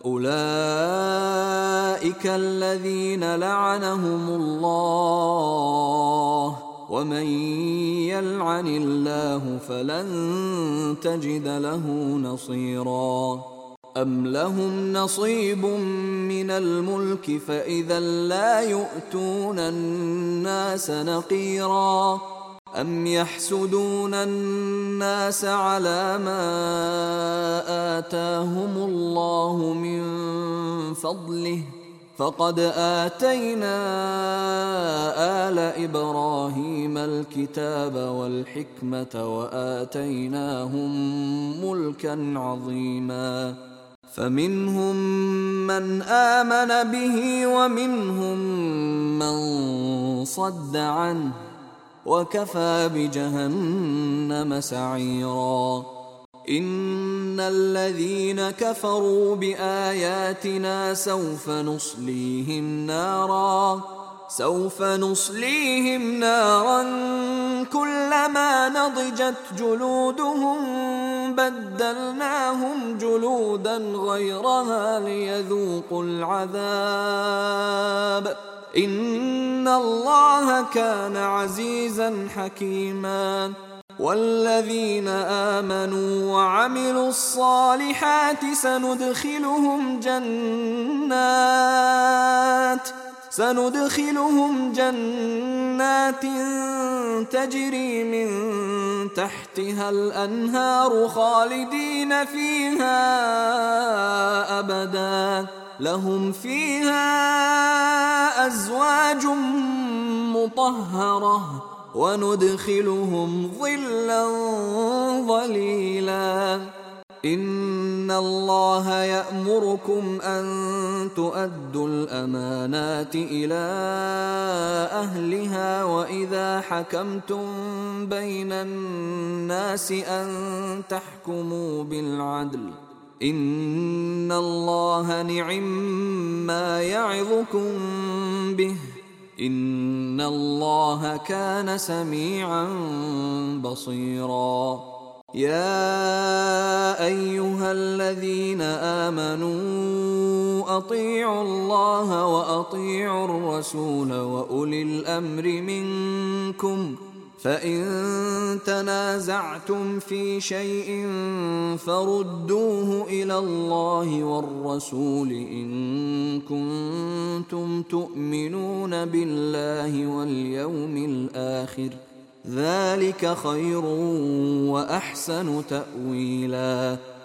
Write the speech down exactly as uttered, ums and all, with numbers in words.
أولئك الذين لعنهم الله، ومن يلعن الله فلن تجد له نصيرا. أم لهم نصيب من الملك فإذا لا يؤتون الناس نقيرا. أم يحسدون الناس على ما آتاهم الله من فضله، فقد آتينا آل إبراهيم الكتاب والحكمة وآتيناهم ملكا عظيما. فمنهم من آمن به ومنهم من صد عنه، وكفى بجهنم سعيرا. إن الذين كفروا بآياتنا سوف نصليهم نارا سوف نصليهم نارا كلما نضجت جلودهم بدلناهم جلودا غيرها ليذوقوا العذاب إن الله كان عزيزا حكيما. والذين آمنوا وعملوا الصالحات سندخلهم جنات سندخلهم جنات تجري من تحتها الأنهار خالدين فيها أبدا، لهم فيها أزواج مطهرة وندخلهم ظلا ظليلا. إن الله يأمركم أن تؤدوا الأمانات إلى أهلها وإذا حكمتم بين الناس أن تحكموا بالعدل إن الله نعما يعظكم به إن الله كان سميعا بصيرا. يا أيها الذين آمنوا أطيعوا الله وأطيعوا الرسول وأولي الأمر منكم، فإن تنازعتم في شيء فردوه إلى الله والرسول إن كنتم تؤمنون بالله واليوم الآخر، ذلك خير وأحسن تأويلا.